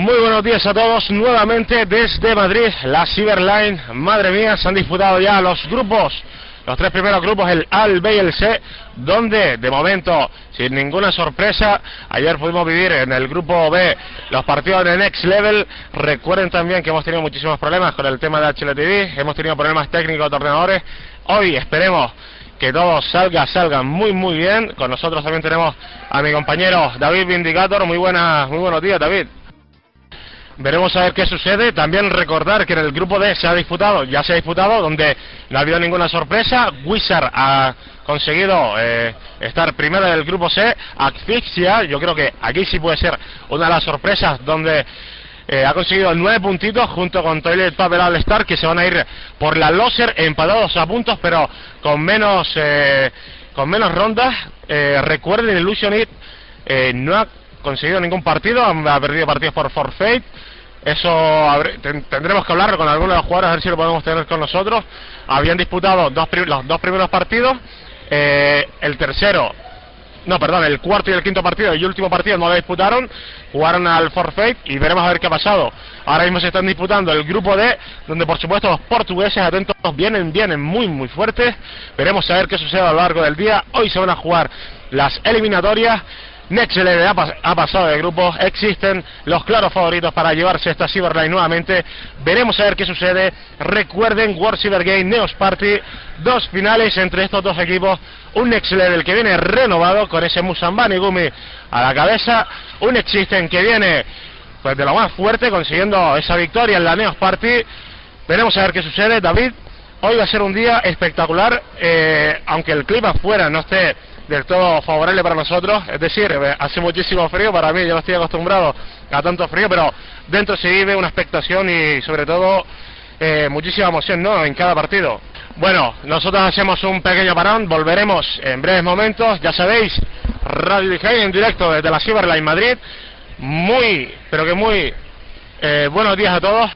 Muy buenos días a todos, nuevamente desde Madrid, la Cyberline. Madre mía, se han disputado ya los grupos, los tres primeros grupos, el A, el B y el C, donde de momento, sin ninguna sorpresa, ayer pudimos vivir en el grupo B los partidos de Next Level. Recuerden también que hemos tenido muchísimos problemas con el tema de HLTV, hemos tenido problemas técnicos de ordenadores. Hoy esperemos que todo salga muy bien. Con nosotros también tenemos a mi compañero David Vindicator. Muy buenos días, David. Veremos a ver qué sucede. También recordar que en el grupo D ya se ha disputado, donde no ha habido ninguna sorpresa. Wizard ha conseguido estar primero del grupo C. Asfixia, yo creo que aquí sí puede ser una de las sorpresas, donde ha conseguido 9 puntitos junto con Toilet Paper All Star, que se van a ir por la loser empatados a puntos, pero con menos rondas. Recuerden, Illusionit no ha conseguido ningún partido, ha perdido partidos por forfeit. Eso tendremos que hablar con algunos de los jugadores, a ver si lo podemos tener con nosotros. Habían disputado los dos primeros partidos, el cuarto y el quinto partido y el último partido no lo disputaron, jugaron al forfeit y veremos a ver qué ha pasado. Ahora mismo se están disputando el grupo D, donde por supuesto los portugueses, atentos, vienen muy fuertes. Veremos a ver qué sucede a lo largo del día. Hoy se van a jugar las eliminatorias. Next Level ha pasado de grupos, existen los claros favoritos para llevarse esta Cyberline nuevamente. Veremos a ver qué sucede. Recuerden, World Cyber Game, Neos Party, dos finales entre estos dos equipos. Un Next Level que viene renovado con ese Musambani Gumi a la cabeza, un Existen que viene pues de lo más fuerte, consiguiendo esa victoria en la Neos Party. Veremos a ver qué sucede. David, hoy va a ser un día espectacular, aunque el clima afuera no esté del todo favorable para nosotros, es decir, hace muchísimo frío para mí, yo no estoy acostumbrado a tanto frío, pero dentro se vive una expectación y sobre todo muchísima emoción, ¿no?, en cada partido. Bueno, nosotros hacemos un pequeño parón, volveremos en breves momentos. Ya sabéis, Radio Behind en directo desde la Cyberline Madrid. Muy buenos días a todos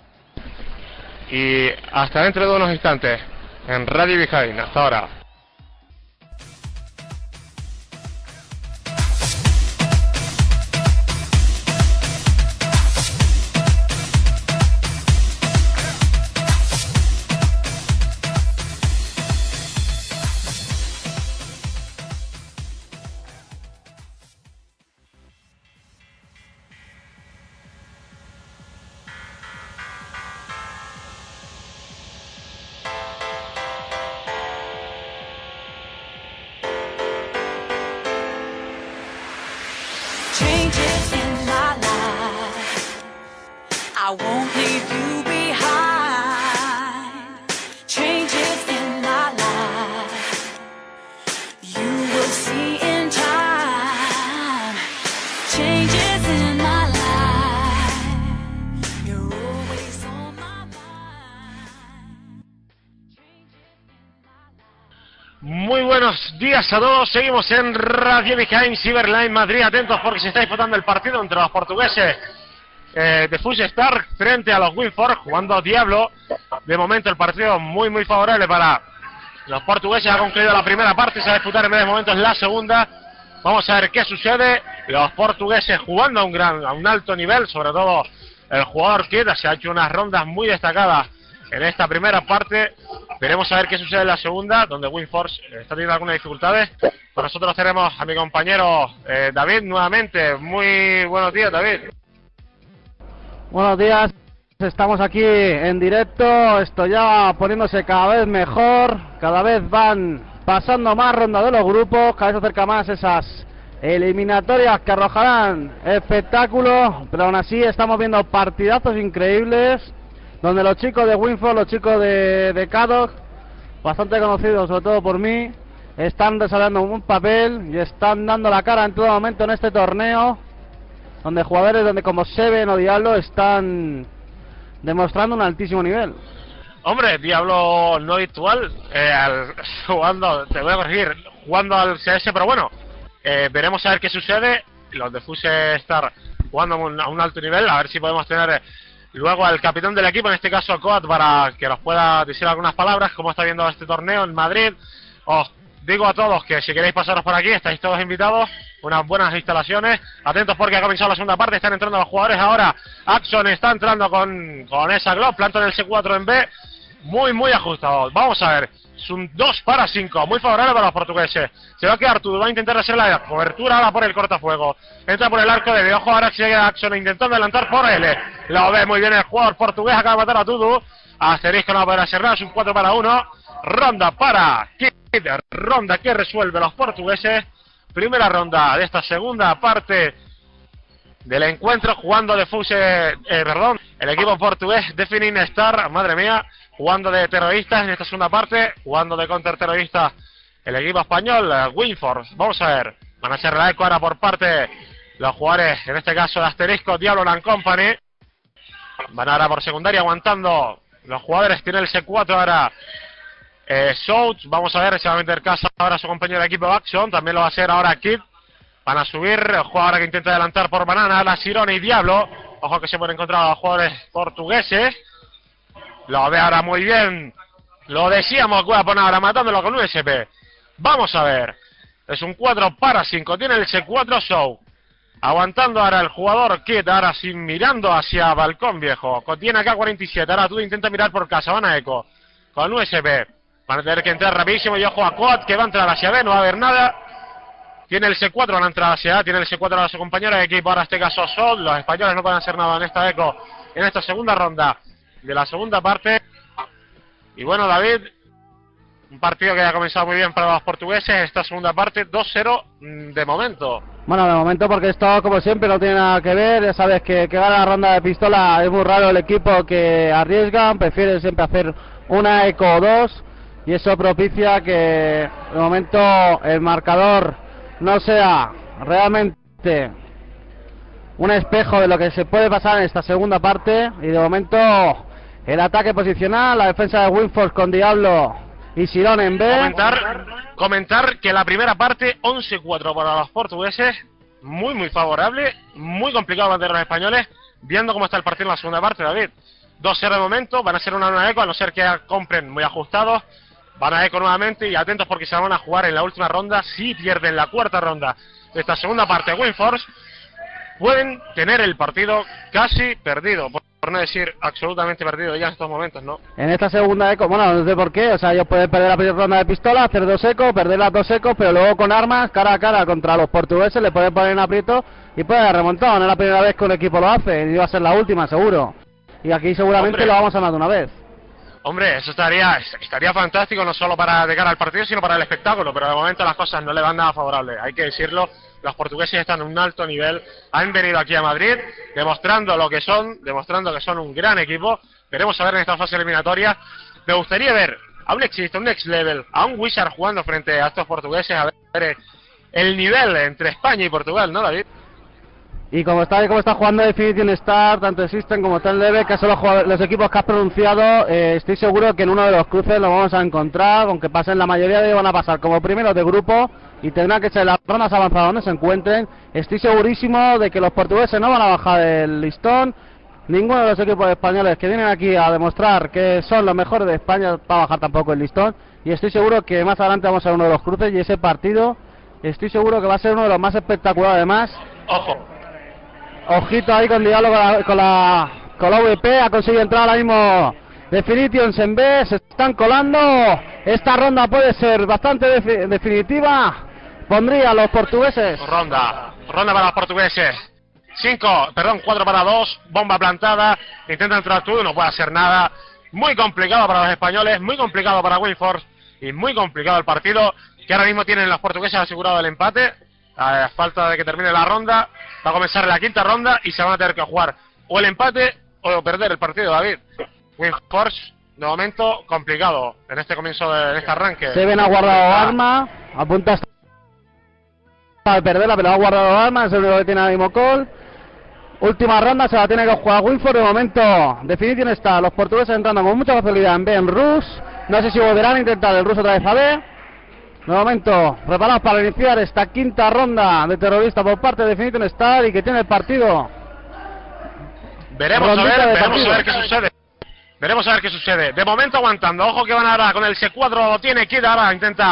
y hasta dentro de unos instantes en Radio Behind. Hasta ahora. Changes in my life, I won't leave you behind. Changes in my life, you will see in time. Changes in my life, you're always on my mind. Muy buenos días a todos, seguimos en Radio Behind Cyberline Madrid. Atentos porque se está disputando el partido entre los portugueses de Fuji Star frente a los Winforce, jugando Diablo. De momento el partido muy favorable para los portugueses. Ha concluido la primera parte, se va a disputar en breves momentos la segunda. Vamos a ver qué sucede. Los portugueses jugando a un alto nivel, sobre todo el jugador Kid se ha hecho unas rondas muy destacadas en esta primera parte. Veremos a ver qué sucede en la segunda, donde Winforce está teniendo algunas dificultades. Con nosotros tenemos a mi compañero David nuevamente. Muy buenos días, David. Buenos días, estamos aquí en directo. Esto ya poniéndose cada vez mejor, cada vez van pasando más rondas de los grupos, cada vez se acerca más esas eliminatorias que arrojarán espectáculo, pero aún así estamos viendo partidazos increíbles, donde los chicos de Winforce, los chicos de Cadog, bastante conocidos sobre todo por mí, están desarrollando un papel y están dando la cara en todo momento en este torneo, donde jugadores como Seven o Diablo están demostrando un altísimo nivel. Hombre, Diablo no virtual, jugando al CS, pero bueno, veremos a ver qué sucede. Los de Fuse Star jugando a un alto nivel, a ver si podemos tener luego al capitán del equipo, en este caso Coat, para que nos pueda decir algunas palabras, cómo está viendo este torneo en Madrid. digo a todos que si queréis pasaros por aquí, estáis todos invitados. Unas buenas instalaciones. Atentos porque ha comenzado la segunda parte. Están entrando los jugadores ahora. Axon está entrando con esa Glock. Plantan el C4 en B. Muy ajustado. Vamos a ver. Es un 2-5. Muy favorable para los portugueses. Se va a quedar Tudu. Va a intentar hacer la cobertura ahora por el cortafuego. Entra por el arco de ojo. Ahora sigue Axon intentando adelantar por él. Lo ve muy bien el jugador portugués. Acaba de matar a Tudu. Asterisco no va a poder hacer nada. Es un 4-1. Ronda para Kid. Ronda que resuelve los portugueses. Primera ronda de esta segunda parte del encuentro, jugando de el equipo portugués Defining Star, madre mía, jugando de terroristas en esta segunda parte, jugando de counterterroristas el equipo español, Winforce. Vamos a ver, van a hacer la eco ahora por parte los jugadores, en este caso de Asterisco, Diablo Land Company, van ahora por secundaria aguantando los jugadores, tiene el C4 ahora. South, vamos a ver, se va a meter casa ahora su compañero de equipo Action, también lo va a hacer ahora Kid. Van a subir, el jugador ahora que intenta adelantar por Banana, la Sirone y Diablo. Ojo que se pueden encontrar a los jugadores portugueses. Lo ve ahora muy bien. Lo decíamos que voy a poner ahora matándolo con USP. Vamos a ver. Es un 4-5, tiene el C4 South. Aguantando ahora el jugador Kid, ahora sin mirando hacia Balcón Viejo. Tiene acá 47, ahora tú intenta mirar por casa, van a eco. Con USP. Van a tener que entrar rapidísimo y ojo a Coat que va a entrar hacia B, no va a haber nada. Tiene el C4, van a entrar hacia A, tiene el C4 a su compañero de equipo, ahora este caso Sol. Los españoles no pueden hacer nada en esta eco, en esta segunda ronda de la segunda parte. Y bueno, David, un partido que ha comenzado muy bien para los portugueses, esta segunda parte 2-0 de momento. Bueno, de momento porque esto como siempre no tiene nada que ver, ya sabes que gana la ronda de pistola, es muy raro el equipo que arriesgan, prefieren siempre hacer una eco o dos. Y eso propicia que de momento el marcador no sea realmente un espejo de lo que se puede pasar en esta segunda parte. Y de momento el ataque posicional, la defensa de Winforce con Diablo y Sirón en B. Comentar que la primera parte 11-4 para los portugueses, muy favorable, muy complicado ante los españoles, viendo cómo está el partido en la segunda parte, David. 2-0 de momento, van a ser una eco, a no ser que compren muy ajustados. Van a eco nuevamente y atentos porque se van a jugar en la última ronda. Si pierden la cuarta ronda de esta segunda parte, Winforce pueden tener el partido casi perdido, por no decir absolutamente perdido ya en estos momentos, ¿no? En esta segunda eco, bueno, no sé por qué, o sea, ellos pueden perder la primera ronda de pistola, hacer dos ecos, perder las dos ecos, pero luego con armas, cara a cara contra los portugueses, le pueden poner en aprieto y pueden remontar. No es la primera vez que un equipo lo hace, y va a ser la última, seguro. Y aquí seguramente lo vamos a ganar de una vez. Hombre, eso estaría fantástico, no solo para de cara al partido, sino para el espectáculo, pero de momento las cosas no le van nada favorables, hay que decirlo. Los portugueses están en un alto nivel, han venido aquí a Madrid demostrando que son un gran equipo. Veremos a ver en esta fase eliminatoria. Me gustaría ver a un next level, a un Wizard jugando frente a estos portugueses, a ver el nivel entre España y Portugal, ¿no, David? Y como está jugando Definition Star, tanto el System como Ten Level, que son los equipos que has pronunciado, estoy seguro que en uno de los cruces lo vamos a encontrar, aunque pasen la mayoría de ellos van a pasar como primeros de grupo y tendrán que ser las rondas avanzadas donde se encuentren. Estoy segurísimo de que los portugueses no van a bajar el listón. Ninguno de los equipos españoles que vienen aquí a demostrar que son los mejores de España va a bajar tampoco el listón. Y estoy seguro que más adelante vamos a ver uno de los cruces y ese partido estoy seguro que va a ser uno de los más espectaculares. Además, ojito ahí con Diablo con la VP, ha conseguido entrar ahora mismo Definitions en B, se están colando. Esta ronda puede ser bastante definitiva. Pondría a los portugueses. Ronda para los portugueses. 4 para 2, bomba plantada, intenta entrar tú, no puede hacer nada. Muy complicado para los españoles, muy complicado para Winforce y muy complicado el partido, que ahora mismo tienen los portugueses asegurado el empate. A falta de que termine la ronda, va a comenzar la quinta ronda y se van a tener que jugar o el empate o perder el partido, David. Winforce, de momento, complicado en este comienzo de este arranque. Seven ha guardado arma, apunta a perderla, pero ha guardado arma, es el único que tiene ahora mismo Cole. Última ronda, se la tiene que jugar Winforce. De momento, Definition está, los portugueses entrando con mucha facilidad en B, en Rus. No sé si volverán a intentar el Rus otra vez a B. De momento, preparados para iniciar esta quinta ronda de terrorista por parte de Definition Star y que tiene el partido. Veremos a ver qué sucede. Veremos a ver qué sucede. De momento aguantando. Ojo que van ahora con el C4. Lo tiene Kid. Ahora intenta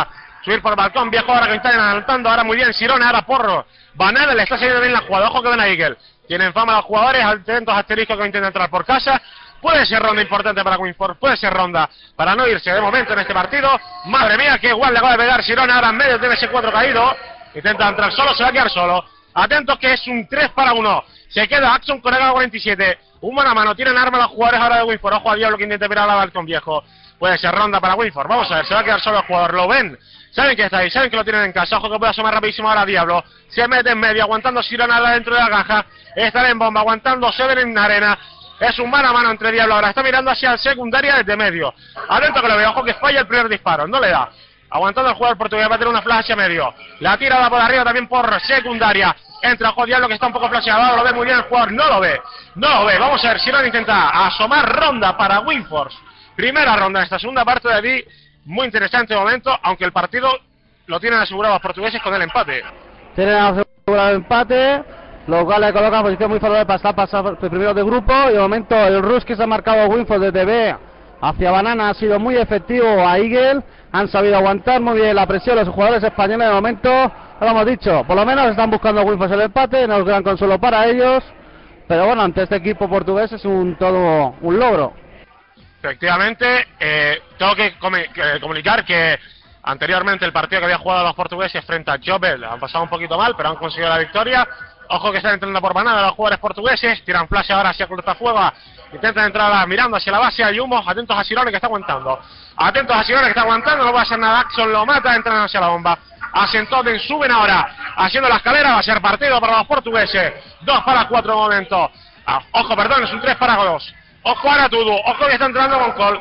subir por el balcón viejo, ahora que están adelantando, ahora muy bien Sirona, ahora Porro, Banana, le está saliendo bien la jugada, ojo que ven a Eagle, tienen fama los jugadores, atentos a asterisco que intenta entrar por casa, puede ser ronda importante para Winford, puede ser ronda para no irse de momento en este partido, madre mía, que igual le acaba de pegar Sirona, ahora en medio tiene ese 4 caído, intenta entrar solo, se va a quedar solo, atentos que es un 3-1, se queda Axon con el 47, un mano a mano, tienen arma los jugadores ahora de Winford, ojo a Diablo que intenta mirar a la balcón viejo, puede ser ronda para Winford, vamos a ver, se va a quedar solo el jugador, lo ven, saben que está ahí, saben que lo tienen en casa, ojo que puede asomar rapidísimo ahora Diablo, se mete en medio, aguantando Sirona dentro de la caja, está en bomba, aguantando Seven en arena, es un mano a mano entre Diablo, ahora está mirando hacia el secundaria desde medio, atento que lo veo, ojo que falla el primer disparo, no le da, aguantando el jugador portugués, va a tener una flash hacia medio, la tira por arriba también por secundaria, entra ojo Diablo que está un poco flasheado, lo ve muy bien el jugador, no lo ve, vamos a ver, Sirona intenta asomar ronda para Winford, primera ronda en esta segunda parte de aquí, muy interesante momento, aunque el partido lo tienen asegurado los portugueses con el empate. Tienen asegurado el empate, lo cual le coloca en posición muy favorable para pasar primero de grupo. Y de momento el rush que se ha marcado Winford desde B hacia Banana ha sido muy efectivo a Eagle. Han sabido aguantar muy bien la presión los jugadores españoles de momento. Lo hemos dicho, por lo menos están buscando Winford el empate, no es gran consuelo para ellos. Pero bueno, ante este equipo portugués es todo un logro. Efectivamente, tengo que comunicar que anteriormente el partido que había jugado los portugueses frente a Jobel han pasado un poquito mal, pero han conseguido la victoria. Ojo que están entrando por Banana los jugadores portugueses, tiran flash ahora hacia Cortafuego, intentan entrar mirando hacia la base, hay humos, atentos a Sirone que está aguantando. No va a hacer nada, Axon lo mata, entran hacia la bomba. Asentoten, suben ahora, haciendo la escalera, va a ser partido para los portugueses. 2-4 de momento. Ojo, perdón, es un 3-2. Ojo ahora Tudu, ojo que está entrando con Col.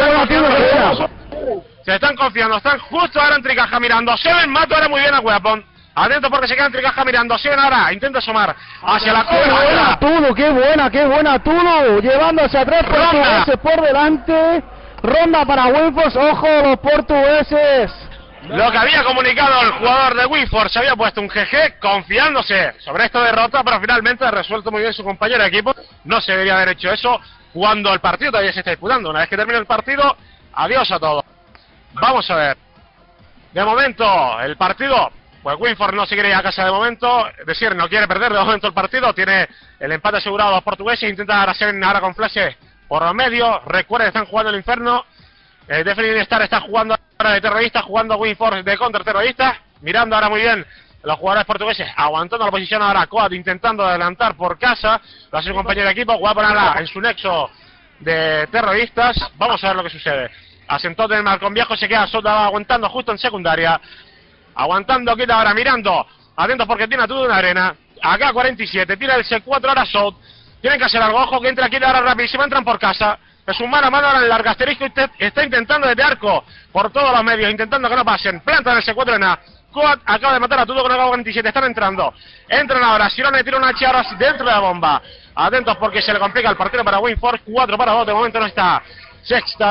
Se están confiando, están justo ahora en tricaja mirando. Seven mato ahora muy bien a Weapon. Atento porque se queda en tricaja mirando. Seven ahora intenta asomar hacia la cola. Qué buena Tudu. Llevándose a 3 portugueses por delante. Ronda para Winford, ojo los portugueses. Lo que había comunicado el jugador de Winford, se había puesto un GG confiándose sobre esta derrota, pero finalmente ha resuelto muy bien su compañero de equipo. No se debería haber hecho eso cuando el partido todavía se está disputando. Una vez que termine el partido, adiós a todos. Vamos a ver. De momento, el partido, pues Winford no se quiere ir a casa de momento, es decir, no quiere perder de momento el partido, tiene el empate asegurado a los portugueses, intenta hacer ahora con flashes por los medios. Recuerden, están jugando el infierno. Definitely Star está jugando ahora de terrorista, jugando Winford de contraterrorista, mirando ahora muy bien los jugadores portugueses, aguantando la posición ahora Coat, intentando adelantar por casa, lo hace su compañero de equipo, va a ponerla en su nexo de terroristas. Vamos a ver lo que sucede. Asentó del Malcón Viejo, se queda Sota aguantando justo en secundaria, aguantando, quita ahora mirando, atentos porque tiene a todo una arena, acá 47, tira el C4 ahora Sot, tienen que hacer algo, ojo que entra, quita ahora rapidísimo, entran por casa. Es un mano a mano ahora en el largo asterisco, está intentando desde arco por todos los medios, intentando que no pasen, plantan el C4 en A. Coat acaba de matar a Tudo con el 47, están entrando. Entran ahora, Sirone tira una H ahora dentro de la bomba. Atentos porque se le complica el partido para Winford, 4-2, de momento no está. Séptima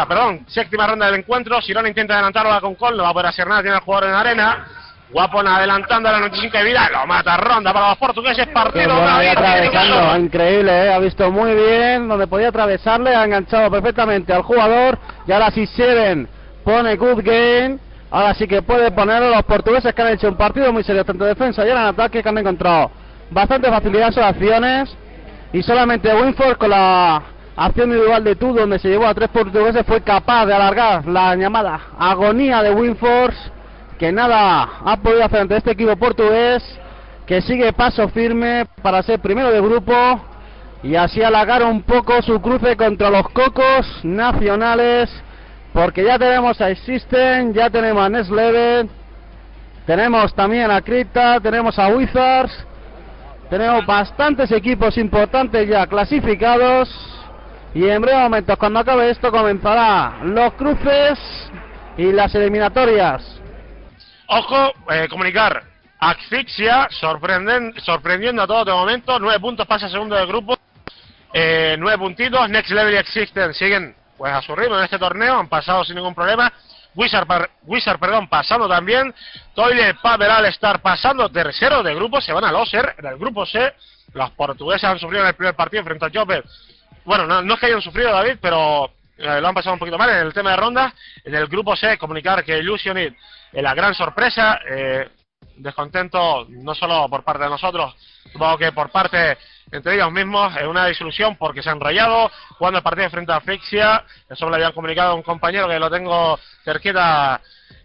ronda del encuentro, Sirone intenta adelantarla con Col, no va a poder hacer nada, tiene el jugador en la arena. Guapon adelantando a la 95 de vida, lo mata, ronda para los portugueses, partido atravesando, increíble, ha visto muy bien donde podía atravesarle, ha enganchado perfectamente al jugador y ahora sí Seven pone good game, ahora sí que puede ponerlo. Los portugueses que han hecho un partido muy serio, tanto en defensa y en ataque, que han encontrado bastante facilidad en sus acciones, y solamente Winford con la acción individual de Tudo, donde se llevó a 3 portugueses, fue capaz de alargar la llamada agonía de Winford, que nada ha podido hacer ante este equipo portugués, que sigue paso firme para ser primero de grupo y así alargar un poco su cruce contra los cocos nacionales, porque ya tenemos a System, ya tenemos a Next Level, tenemos también a Crypta, tenemos a Wizards, tenemos bastantes equipos importantes ya clasificados, y en breves momentos, cuando acabe esto, comenzará los cruces y las eliminatorias. Ojo, comunicar, Asfixia sorprendiendo a todos de momento, 9 puntos, pasa segundo del grupo, 9 puntitos, Next Level y Existence siguen pues a su ritmo en este torneo, han pasado sin ningún problema, Wizard pasando también, Toilet Paveral Star pasando tercero de grupo, se van a loser en el grupo C, los portugueses han sufrido en el primer partido frente a Jopper. Bueno, no es que hayan sufrido, David, pero lo han pasado un poquito mal en el tema de rondas. En el grupo C, comunicar que Illusionit es la gran sorpresa. Descontento no solo por parte de nosotros, supongo que por parte entre ellos mismos, es una disolución porque se han rayado jugando el partido frente a Asfixia. Eso me lo habían comunicado a un compañero que lo tengo cerquita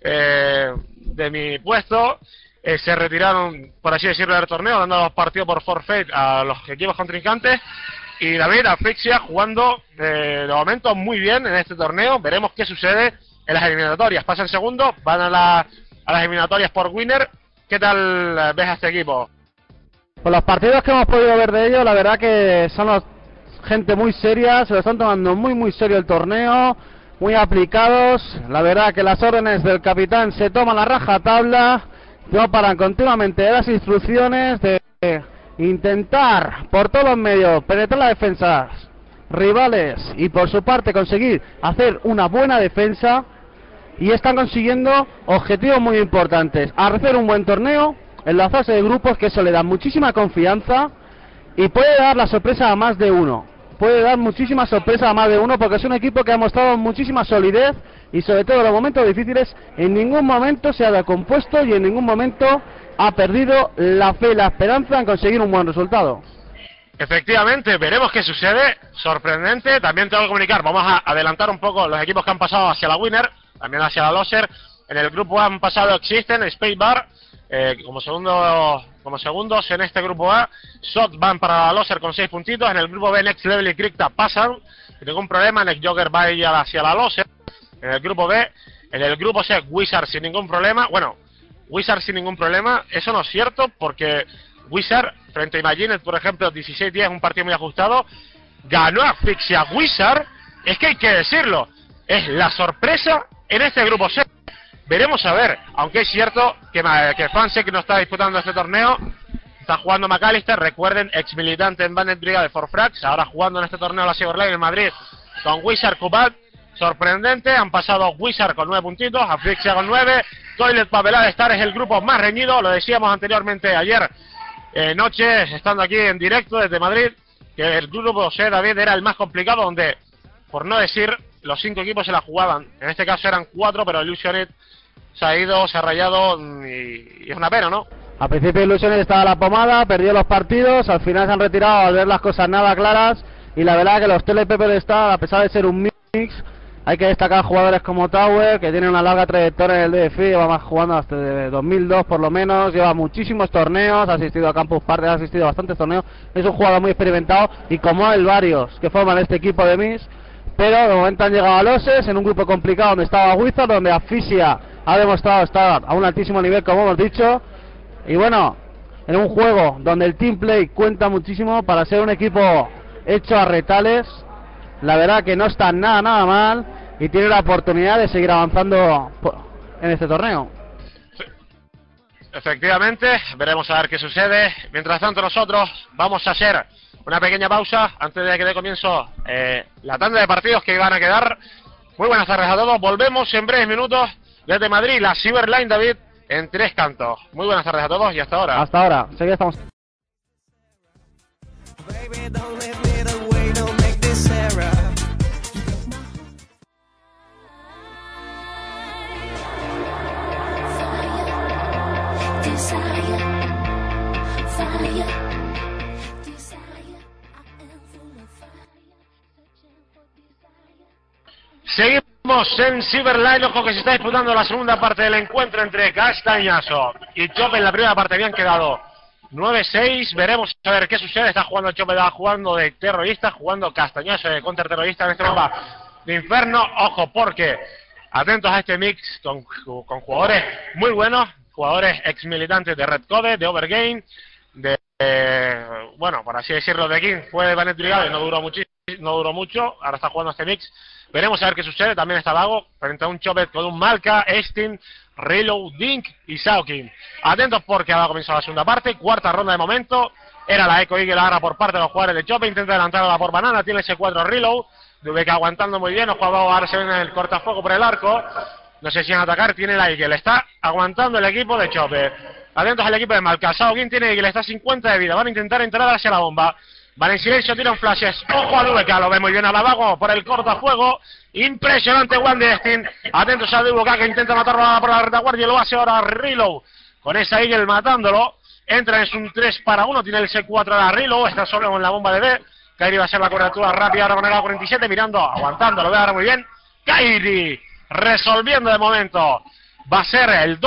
de mi puesto. Se retiraron, por así decirlo, del torneo, dando los partidos por forfeit a los equipos contrincantes. Y David, Asfixia jugando de momento muy bien en este torneo. Veremos qué sucede en las eliminatorias. Pasan segundo, van a las eliminatorias por winner. ¿Qué tal ves a este equipo? Pues los partidos que hemos podido ver de ellos, la verdad que son gente muy seria, se lo están tomando muy serio el torneo, muy aplicados. La verdad que las órdenes del capitán se toman a rajatabla, no paran continuamente de las instrucciones de intentar por todos los medios penetrar las defensas rivales y por su parte conseguir hacer una buena defensa, y están consiguiendo objetivos muy importantes: hacer un buen torneo en la fase de grupos, que eso le da muchísima confianza y puede dar la sorpresa a más de uno. Puede dar muchísima sorpresa a más de uno porque es un equipo que ha mostrado muchísima solidez y sobre todo en los momentos difíciles en ningún momento se ha decompuesto y en ningún momento ha perdido la fe y la esperanza en conseguir un buen resultado. Efectivamente, veremos qué sucede. Sorprendente. También tengo que comunicar, vamos a adelantar un poco los equipos que han pasado hacia la winner, también hacia la loser. En el grupo A han pasado Existen, Space Bar como segundos en este grupo A. SOT van para la loser con 6 puntitos. En el grupo B, Next Level y Cricta pasan sin ningún problema. Next Joker va hacia la loser en el grupo B. En el grupo C, Wizard sin ningún problema. Bueno, Wizard sin ningún problema, eso no es cierto, porque Wizard frente a Imagined, por ejemplo, 16-10, un partido muy ajustado, ganó a Asfixia. Wizard, es que hay que decirlo, es la sorpresa en este grupo C. Veremos a ver, aunque es cierto que Fansec no está disputando este torneo, está jugando McAllister, recuerden, ex militante en Bandit Brigade for Frax, ahora jugando en este torneo la Cyberline en Madrid con Wizard Kubat. Sorprendente, han pasado Wizard con 9 puntitos, Asfixia con 9, Toilet Papelada Star es el grupo más reñido, lo decíamos anteriormente ayer noche, estando aquí en directo desde Madrid, que el grupo C, David, era el más complicado, donde, por no decir, los 5 equipos se la jugaban. En este caso eran 4, pero Illusionit se ha ido, se ha rayado y es una pena, ¿no? Al principio Illusionit estaba a la pomada, perdió los partidos, al final se han retirado al ver las cosas nada claras, y la verdad que los TLPP de Star, a pesar de ser un mix, hay que destacar jugadores como Tower, que tiene una larga trayectoria en el DFI, lleva más jugando hasta de 2002 por lo menos, lleva muchísimos torneos, ha asistido a Campus Party, ha asistido a bastantes torneos, es un jugador muy experimentado, y como él varios que forman este equipo de mix, pero de momento han llegado a loses en un grupo complicado donde estaba Wizard, donde Asfixia ha demostrado estar a un altísimo nivel, como hemos dicho, y bueno, en un juego donde el team play cuenta muchísimo para ser un equipo hecho a retales. La verdad que no está nada mal y tiene la oportunidad de seguir avanzando en este torneo. Efectivamente, veremos a ver qué sucede. Mientras tanto nosotros vamos a hacer una pequeña pausa antes de que dé comienzo la tanda de partidos que van a quedar. Muy buenas tardes a todos, volvemos en breves minutos desde Madrid, la Cyberline, David, en 3 cantos. Muy buenas tardes a todos y hasta ahora. Hasta ahora, enseguida estamos. Seguimos en Cyberline, ojo que se está disputando la segunda parte del encuentro entre Castañazo y Chope. En la primera parte habían quedado 9-6, veremos a ver qué sucede. Está jugando Chope, va jugando de terrorista, jugando Castañazo de contraterrorista en este mapa de Inferno. Ojo porque atentos a este mix con jugadores muy buenos, jugadores ex militantes de Red Code, de Overgame, bueno, por así decirlo, de King, fue de Banet Brigade, no duró mucho, ahora está jugando este mix. Veremos a ver qué sucede. También está Vago frente a un Chopet con un Malka, Estin, Reload, Dink y Saukin. Atentos porque ahora comenzó la segunda parte, cuarta ronda de momento. Era la Eco Eagle ahora por parte de los jugadores de Chopet, intenta adelantarla por Banana, tiene ese 4 Reload, Dubek aguantando muy bien, los jugadores ahora se ven en el cortafuego por el arco. No sé si van a atacar, tiene la Eagle, está aguantando el equipo de Chopet. Atentos al equipo de Malka, Saukin tiene Eagle, está a 50 de vida, van a intentar entrar hacia la bomba. Van en silencio, tiran flashes. Ojo a Dubeka, lo ve muy bien a Lavago por el cortafuego. Impresionante One Destin. Atentos a Dubeka que intenta matarlo por la retaguardia y lo hace ahora Reload. Con esa Eagle matándolo. Entra en un 3 para 1. Tiene el C4 a Reload. Está solo con la bomba de B. Kairi va a hacer la cobertura rápida ahora con el A47. Mirando, aguantando, lo ve ahora muy bien. Kairi resolviendo de momento. Va a ser el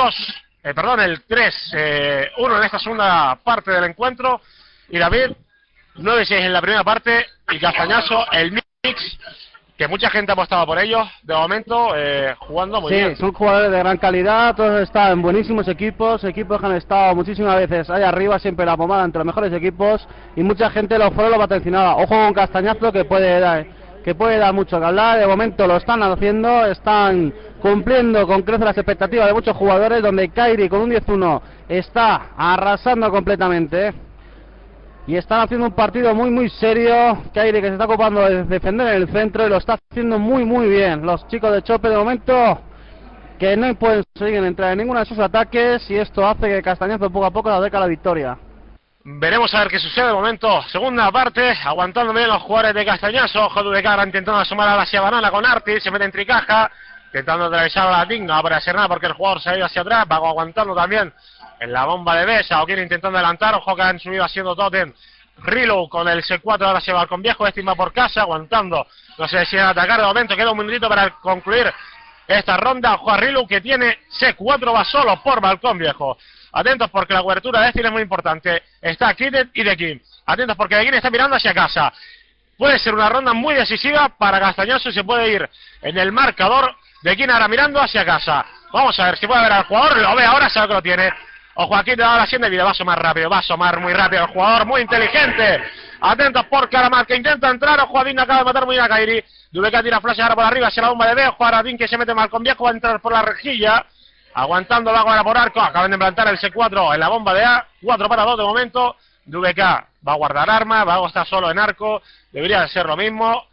3-1 en esta segunda parte del encuentro. Y David, 9-6 en la primera parte. Y Castañazo, el mix, que mucha gente ha apostado por ellos. De momento, jugando muy bien. Sí, son jugadores de gran calidad. Todos están en buenísimos equipos. Equipos que han estado muchísimas veces ahí arriba, siempre la pomada entre los mejores equipos. Y mucha gente los fueron patrocinaba. Ojo con Castañazo, que puede dar mucho que hablar. De momento lo están haciendo, están cumpliendo con creces las expectativas de muchos jugadores, donde Kairi con un 10-1 está arrasando completamente. Y están haciendo un partido muy muy serio. Kairi que se está ocupando de defender en el centro y lo está haciendo muy muy bien. Los chicos de Chope de momento que no pueden seguir entrar en ninguno de sus ataques, y esto hace que Castañazo poco a poco le acerque a la victoria. Veremos a ver qué sucede de momento. Segunda parte, aguantando bien los jugadores de Castañazo. Ojo de cara intentando asomar a la banana con Arti. Se mete en tricaja, intentando atravesar a la Tinga para hacer nada porque el jugador se ha ido hacia atrás. Va aguantando también en la bomba de Besa. O quiere intentando adelantar. Ojo que han subido haciendo Totem. Rilo con el C4 ahora se va con viejo. Estima por casa, aguantando. No se deciden atacar de momento. Queda un minutito para concluir esta ronda. Ojo a Rilo que tiene C4, va solo por balcón viejo. Atentos porque la cobertura de Estin es muy importante. Está Kitted y The King. Atentos porque The King está mirando hacia casa. Puede ser una ronda muy decisiva para Castañazo y se puede ir en el marcador. The King ahora mirando hacia casa. Vamos a ver si puede ver al jugador. Lo ve ahora, sabe que lo tiene. Ojo aquí te da la 100 de vida. Va a asomar rápido, va a asomar muy rápido el jugador. Muy inteligente. Atentos porque Aramar que intenta entrar. Ojo a Din, acaba de matar muy bien a Kairi. Dubeka tira flash ahora por arriba hacia la bomba de B. Ojo a Din que se mete mal con viejo. Va a entrar por la rejilla. Aguantando el agua por arco. Acaban de implantar el C4 en la bomba de A. 4 para 2 de momento. Dubeka va a guardar arma. Va a estar solo en arco. Debería ser lo mismo.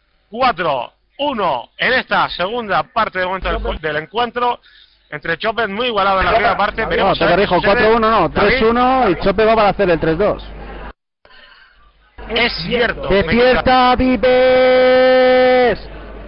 4-1 en esta segunda parte de momento del encuentro. Entre Chope muy igualado en la primera parte. No, te corrijo, 4-1 no, 3-1 y Chope va para hacer el 3-2. Es cierto. ¡Despierta, Pipes!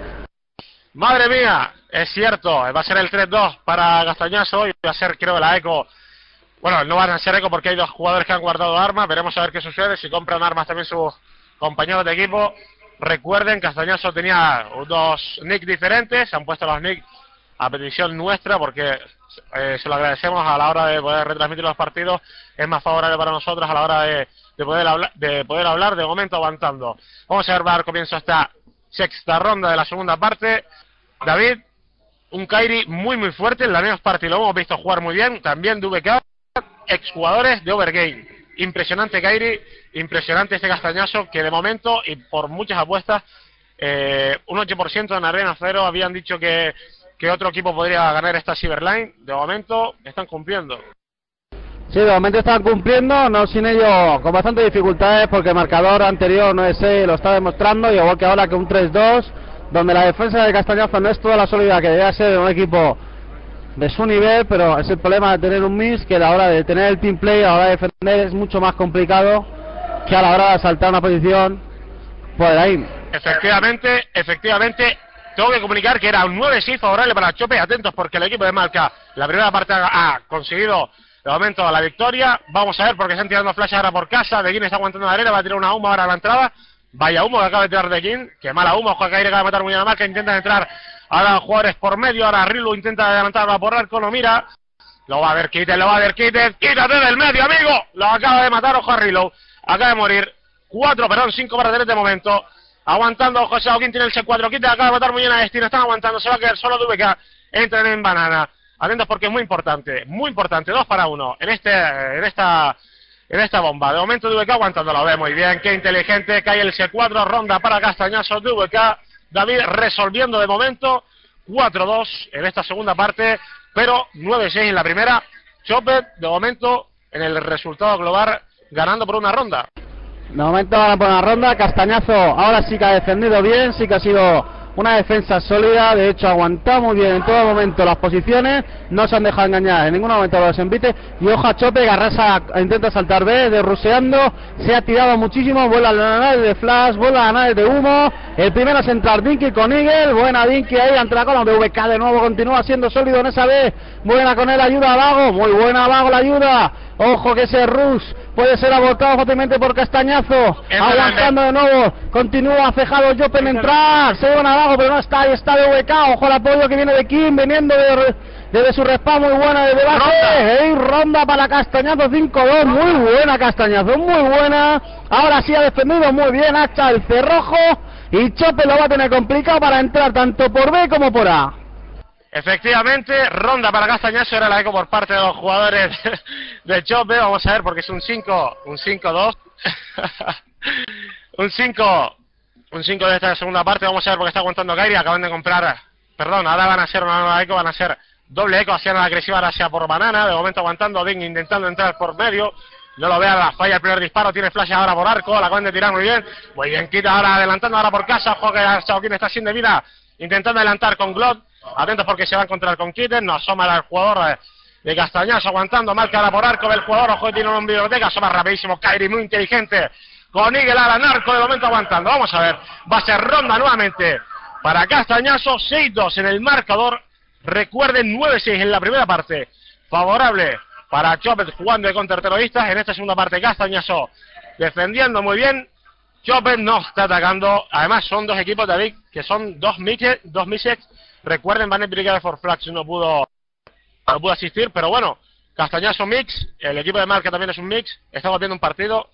Madre mía, es cierto. Va a ser el 3-2 para Castañazo y va a ser, creo, la eco. Bueno, no van a ser eco porque hay dos jugadores que han guardado armas. Veremos a ver qué sucede. Si compran armas también sus compañeros de equipo. Recuerden, Castañazo tenía dos nick diferentes. Se han puesto los nick a petición nuestra porque se lo agradecemos a la hora de poder retransmitir los partidos. Es más favorable para nosotros a la hora de poder hablar. De momento aguantando. Vamos a ver, va a dar comienzo a esta sexta ronda de la segunda parte. David, un Kairi muy muy fuerte en la menos parte, lo hemos visto jugar muy bien. También Dubeka, exjugadores de Overgame. Impresionante Kairi, impresionante este Castañazo, que de momento y por muchas apuestas, un 8% en Arena 0 habían dicho que otro equipo podría ganar esta Cyberline. De momento están cumpliendo. Sí, de momento están cumpliendo, no sin ello con bastantes dificultades, porque el marcador anterior 9-6 lo está demostrando, y igual que ahora que un 3-2, donde la defensa de Castañazo no es toda la sólida que debería ser de un equipo de su nivel, pero es el problema de tener un mix, que a la hora de tener el team play, a la hora de defender, es mucho más complicado que a la hora de saltar una posición por ahí. Efectivamente, tengo que comunicar que era un 9-6 favorable para Chope. Atentos porque el equipo de Marca, la primera parte ha conseguido de momento la victoria. Vamos a ver porque están tirando flash ahora por casa. De King está aguantando la arena, va a tirar una humo ahora a la entrada. Vaya humo que acaba de tirar de King, que mala humo. Ojo que acaba de matar muy bien a la Marca, intentan entrar ahora los jugadores por medio. Ahora Rilu intenta adelantarla por arco, no mira. Lo va a ver Kitted, quítate del medio, amigo. Lo acaba de matar, ojo a Rilu. Acaba de morir. 5 para 3 de momento. Aguantando José Joaquín, tiene el C4, Kitted acaba de matar muy bien a Destino. Están aguantando, se va a quedar solo Dubeka. Entran en banana. Atentos porque es muy importante, 2 para 1 en esta bomba. De momento Dubeka aguantando, lo ve muy bien, qué inteligente, cae el C4, ronda para Castañazo, Dubeka, David resolviendo de momento, 4-2 en esta segunda parte, pero 9-6 en la primera. Chope de momento en el resultado global ganando por una ronda. De momento gana por una ronda. Castañazo ahora sí que ha defendido bien, sí que ha sido una defensa sólida, de hecho aguantamos bien en todo momento las posiciones, no se han dejado engañar en ningún momento los envites, y ojo a Chope, que arrasa, intenta saltar B, derruseando, se ha tirado muchísimo, vuela la nave de flash, vuela la nave de humo, el primero es entrar Dinky con Eagle, buena Dinky ahí ante la cola de VK, de nuevo continúa siendo sólido en esa B, buena con él, ayuda a Vago, muy buena Vago la ayuda, ojo que ese Rush puede ser abotado fácilmente por Castañazo, aguantando de nuevo, continúa cejado Chope en entrar, se van a pero no está, ahí está de VK, ojo al apoyo que viene de Kim, viniendo desde su respawn, muy buena desde base, y ronda para Castañazo, 5-2, muy buena Castañazo, muy buena, ahora sí ha defendido muy bien hasta el cerrojo, y Chope lo va a tener complicado para entrar tanto por B como por A. Efectivamente, ronda para Castañazo, era la eco por parte de los jugadores de Chope, vamos a ver porque es un 5-2, un 5 de esta segunda parte, vamos a ver porque está aguantando Kairi, acaban de comprar, perdón, ahora van a ser una nueva eco, van a ser doble eco, hacia la agresiva, ahora hacia por Banana, de momento aguantando Ding, intentando entrar por medio, no lo vea, la falla el primer disparo, tiene flash ahora por arco, la acaban de tirar muy bien, quita ahora, adelantando ahora por casa, ojo que Shaokin está sin de vida, intentando adelantar con Glot, atentos porque se va a encontrar con Kitten, no asoma el jugador de Castañazo, aguantando, marca ahora por arco, ve el jugador, ojo que tiene una biblioteca, asoma rapidísimo, Kairi muy inteligente, con Eagle a la narco, de momento aguantando. Vamos a ver, va a ser ronda nuevamente para Castañazo, 6-2 en el marcador. Recuerden, 9-6 en la primera parte. Favorable para Chopet jugando de contraterroristas. En esta segunda parte Castañazo defendiendo muy bien. Chopet no está atacando. Además son dos equipos, David, que son dos mixes. Recuerden, Van Brigade for Flags no pudo asistir, pero bueno, Castañazo mix. El equipo de Marca también es un mix. Estamos viendo un partido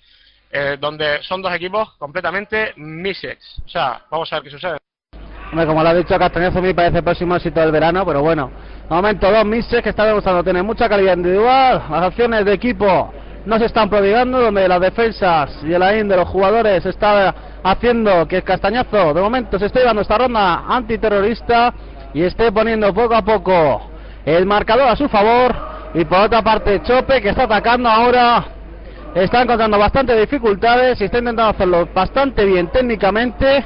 donde son dos equipos completamente mixes. O sea, vamos a ver qué sucede. Hombre, como lo ha dicho Castañazo, me parece el próximo éxito del verano, pero bueno, de momento dos mixes que está demostrando tener mucha calidad individual, las acciones de equipo no se están prodigando, donde las defensas y el aim de los jugadores está haciendo que Castañazo de momento se esté dando esta ronda antiterrorista y esté poniendo poco a poco el marcador a su favor. Y por otra parte Chope, que está atacando ahora, está encontrando bastantes dificultades y está intentando hacerlo bastante bien técnicamente,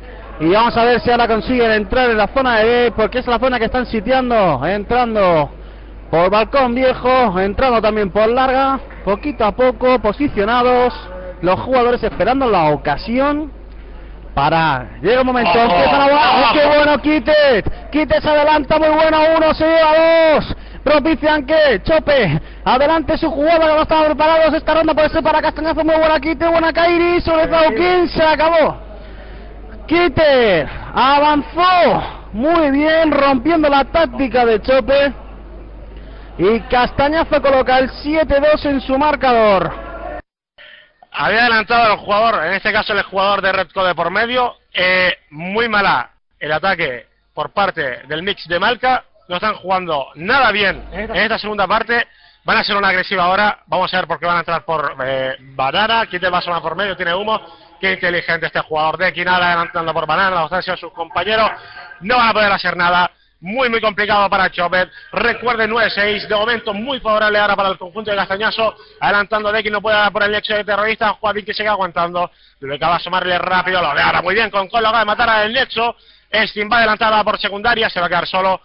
y vamos a ver si ahora consiguen entrar en la zona de B, porque es la zona que están sitiando, entrando por balcón viejo, entrando también por larga, poquito a poco posicionados los jugadores esperando la ocasión para... Llega un momento, empiezan a volar. ¡Qué bueno Kittet se adelanta, muy bueno, 1 se lleva 2, propician que Chope adelante su jugada, que no estaban preparados. Esta ronda puede ser para Castañazo, muy buena Kittet, buena Kairi, sobre Zaukin, se acabó. Kittet avanzó muy bien, rompiendo la táctica de Chope, y Castañazo coloca el 7-2 en su marcador. Había adelantado el jugador, en este caso el jugador de Redco de por medio, muy mala el ataque por parte del mix de Malca, no están jugando nada bien en esta segunda parte, van a ser una agresiva ahora, vamos a ver por qué van a entrar por Banana, Kittet va a sonar por medio, tiene humo, qué inteligente este jugador de Kinala adelantando por Banana, la ausencia de sus compañeros, no van a poder hacer nada. Muy complicado para Chopet. Recuerden, 9-6, de momento muy favorable ahora para el conjunto de Castañazo, adelantando de que no puede dar por el nexo de terrorista. Joaquín que sigue aguantando, debe que va a asomarle rápido, lo ve ahora muy bien con Cole, lo acaba de matar al nexo. Estin va adelantada por secundaria, se va a quedar solo,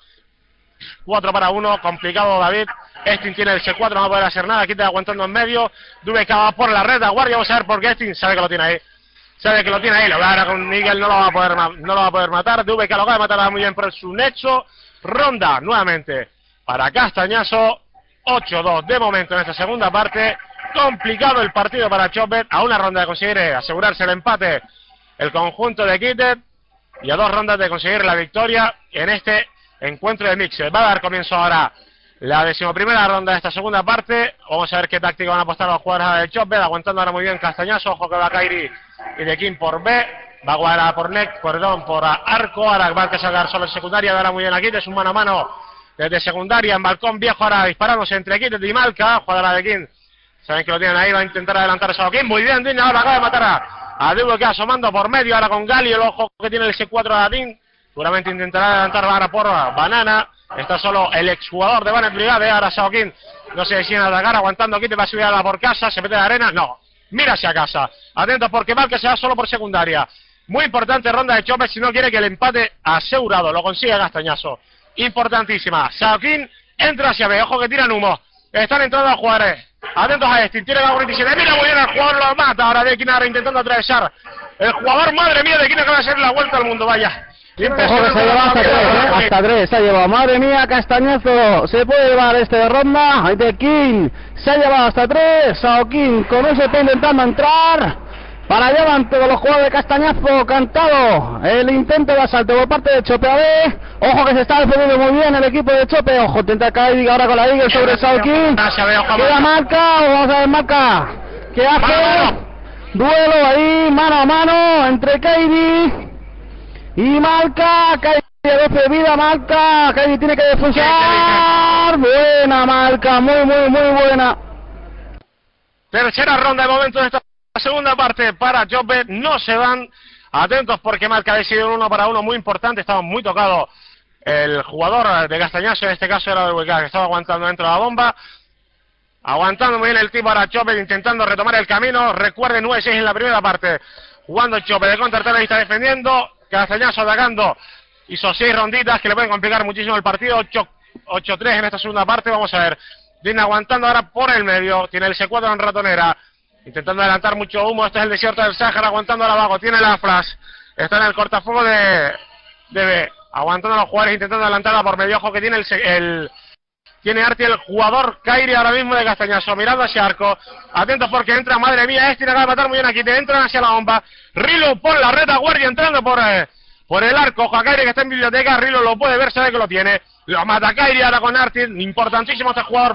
4-1, complicado David. Estin tiene el C4, no va a poder hacer nada, Kittet aguantando en medio, Dube que va por la red de guardia, vamos a ver por qué Estin sabe que lo tiene ahí. Sabe que lo tiene ahí, lo va ahora con Miguel, no lo va a poder matar. DV que lo acaba de matar muy bien por su nexo. Ronda nuevamente para Castañazo, 8-2 de momento en esta segunda parte. Complicado el partido para Chopet, a una ronda de conseguir asegurarse el empate el conjunto de Kittet, y a 2 rondas de conseguir la victoria en este encuentro de mix. Va a dar comienzo ahora la 11ª ronda de esta segunda parte. Vamos a ver qué táctica van a apostar los jugadores de Chopet, aguantando ahora muy bien Castañazo, ojo que va Kairi y de Kim por B, va a guardar por Neck, por arco, ahora va a sacar solo en secundaria, ahora muy bien aquí, es un mano a mano desde secundaria en balcón viejo, ahora disparándose entre Kittet y Malca, jugadora de Kim, saben que lo tienen ahí, va a intentar adelantar a Kim, muy bien Din, ahora acaba de matar a Dubo que asomando por medio, ahora con Gali, el ojo que tiene el C4 de Din, seguramente intentará adelantar ahora por Banana, está solo el exjugador de Van Brigade, ahora Shaokin no se decide atacar, aguantando Kittet, va a subir a la por casa, se mete en la arena, no. Mira hacia casa, atentos porque Malca se va solo por secundaria. Muy importante ronda de Chope si no quiere que el empate asegurado lo consiga Castañazo. Importantísima. Saoquín entra hacia B. Ojo que tiran humo. Están entrando a jugadores. Atentos a este. Tiene la 47. Mira muy bien el jugador. Lo mata. Ahora de Quina intentando atravesar. El jugador, madre mía, de Quina que va a hacer la vuelta al mundo. Vaya. Ojo que se ha llevado hasta 3, hasta 3 se ha llevado, madre mía, Castañazo se puede llevar este de ronda, de King se ha llevado hasta 3, Saoquín con eso está intentando entrar, para allá van todos los jugadores de Castañazo, cantado el intento de asalto por parte de Chope a B, ojo que se está defendiendo muy bien el equipo de Chope, ojo, intenta caer ahora con la Eagle sobre Saoquín, queda marca, vamos a ver marca, ¿qué hace? Duelo ahí, mano a mano, entre Kairi y Malca, Kairi de 12 de vida, Malca, Kairi tiene que defusar, buena Malca, muy buena. Tercera ronda de momento de esta segunda parte para Chope, no se van, atentos porque Malca ha decidido un 1 para 1 muy importante, estaba muy tocado el jugador de Castañazo, en este caso era de WK, que estaba aguantando dentro de la bomba, aguantando muy bien el tipo para Chope, intentando retomar el camino, recuerden 9-6 en la primera parte, jugando Chope de contra, está defendiendo, Castañazo atacando, hizo 6 ronditas que le pueden complicar muchísimo el partido, 8-3 en esta segunda parte, vamos a ver, Dina aguantando ahora por el medio, tiene el C4 en ratonera, intentando adelantar mucho humo, este es el desierto del Sáhara, aguantando ahora abajo, tiene la flash, está en el cortafuego de B, aguantando a los jugadores, intentando adelantarla por medio, ojo que tiene tiene Arti el jugador Kairi ahora mismo de Castañazo, mirando hacia arco, atentos porque entra, madre mía, este acaba de matar muy bien aquí, te entran hacia la bomba, Rilo por la retaguardia entrando por el arco, ojo a Kairi que está en biblioteca, Rilo lo puede ver, sabe que lo tiene, lo mata Kairi ahora con Arti, importantísimo este jugador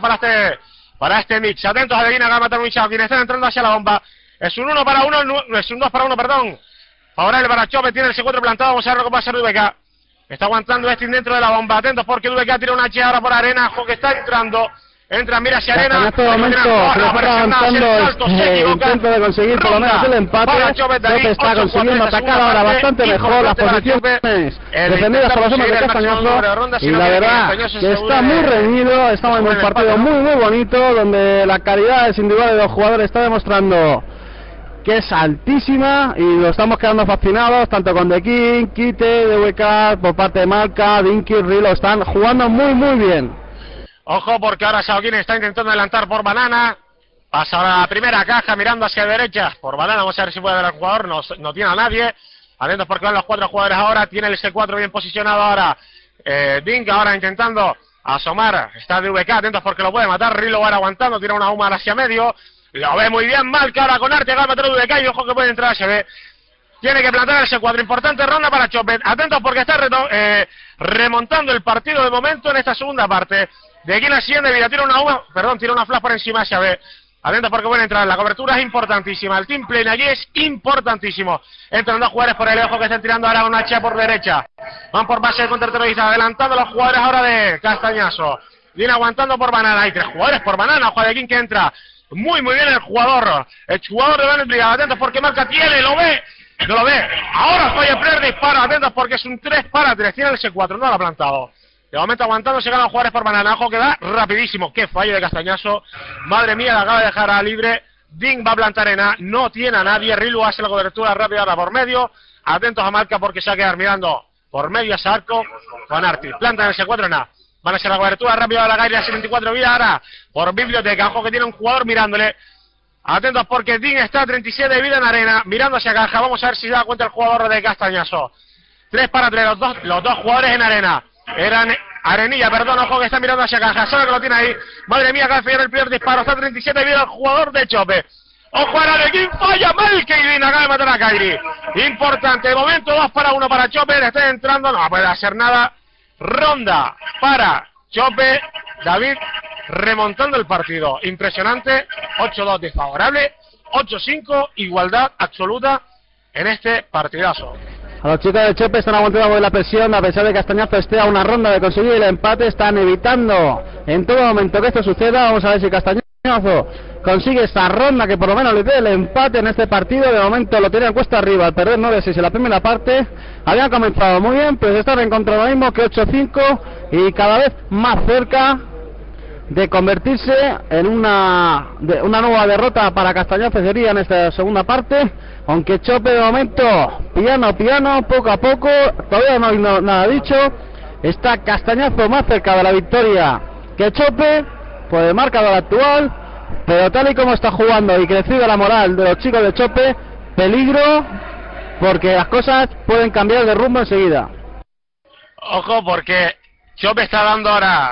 para este mix, atentos a Devina que va a matar muy bien, quienes están entrando hacia la bomba, es un 1 para 1, es un 2 para 1, perdón, favorable para Chope, tiene el C4 plantado, vamos a ver lo que va a hacer VK. Está aguantando este dentro de la bomba, atentos porque VK tira una H ahora por Arena, ojo que está entrando, entra, mira hacia Arena, en este momento se le está avanzando intento de conseguir por lo menos el empate, Chope está consiguiendo atacar ahora bastante mejor las posiciones defendidas por los hombres de Castañazo, y la verdad que está muy reñido, estamos en un partido muy bonito, donde la calidad individual de los jugadores está demostrando que es altísima y lo estamos quedando fascinados, tanto con The King, Kite, DWK, por parte de Malca, Dinky, Rilo, están jugando muy bien. Ojo porque ahora Saoquín está intentando adelantar por Banana, pasa ahora a la primera caja mirando hacia derecha, por Banana, vamos a ver si puede ver al jugador, no tiene a nadie, atentos porque van los 4 jugadores ahora, tiene el C4 bien posicionado ahora, Dink ahora intentando asomar, está DWK, atentos porque lo puede matar, Rilo ahora aguantando, tira una humana hacia medio, lo ve muy bien Malca ahora con Arte, va a meter VK y ojo que puede entrar a B. Tiene que plantar el C4, importante ronda para Chope, atentos porque está remontando el partido de momento en esta segunda parte. De aquí en la siguiente vida tira una flash por encima hacia B. Atentos porque puede entrar, la cobertura es importantísima, el team play aquí es importantísimo. Entran 2 jugadores por el ojo que están tirando ahora una H por derecha. Van por base de contraterrorista, adelantando a los jugadores ahora de Castañazo. Viene aguantando por Banana, hay 3 jugadores por Banana, Joaquín que entra. Muy bien el jugador de Bentley, atentos porque Malca tiene, lo ve, no lo ve, ahora falla el primer disparo, atentos porque es un 3 para 3, tiene el C4, no lo ha plantado, de momento aguantando, se ganan los jugadores por Banana, ojo que va rapidísimo, qué fallo de Castañazo, madre mía, la acaba de dejar a libre, Ding va a plantar en A, no tiene a nadie, Rilu hace la cobertura rápida ahora por medio, atentos a Malca porque se va a quedar mirando por medio a Sarco, con Arti, plantan el C4 en A. Van a hacer la cobertura rápida a la Kairi a 74 vida ahora por biblioteca. Ojo que tiene un jugador mirándole. Atentos porque Ding está a 37 de vida en arena. Mirando hacia caja. Vamos a ver si se da cuenta el jugador de Castañazo. 3 para 3. Los dos jugadores en arena. Eran Arenilla, perdón. Ojo que está mirando hacia caja. Sabe que lo tiene ahí. Madre mía, acaba de fallar el primer disparo. Está a 37 de vida el jugador de Chope. Ojo ahora de King. Falla mal Kairi. Acaba de matar a Kairi. Importante. De momento 2 para 1 para Chope. Le está entrando. No puede hacer nada. Ronda para Chope, David remontando el partido, impresionante, 8-2 desfavorable, 8-5, igualdad absoluta en este partidazo. A los chicos de Chope están aguantando la presión, a pesar de que Castañazo esté a una ronda de conseguir el empate, están evitando en todo momento que esto suceda. Vamos a ver si Castañazo consigue esta ronda que por lo menos le dé el empate en este partido. De momento lo tenían cuesta arriba al perder 9-6 en la primera parte. Habían comenzado muy bien, pero se están encontrando lo mismo que 8-5 y cada vez más cerca de convertirse en una nueva derrota para Castañazo sería en esta segunda parte, aunque Chope de momento piano, poco a poco, todavía no hay nada dicho. Está Castañazo más cerca de la victoria que Chope por el marcador actual, pero tal y como está jugando y crecido la moral de los chicos de Chope, peligro, porque las cosas pueden cambiar de rumbo enseguida. Ojo, porque Chope está dando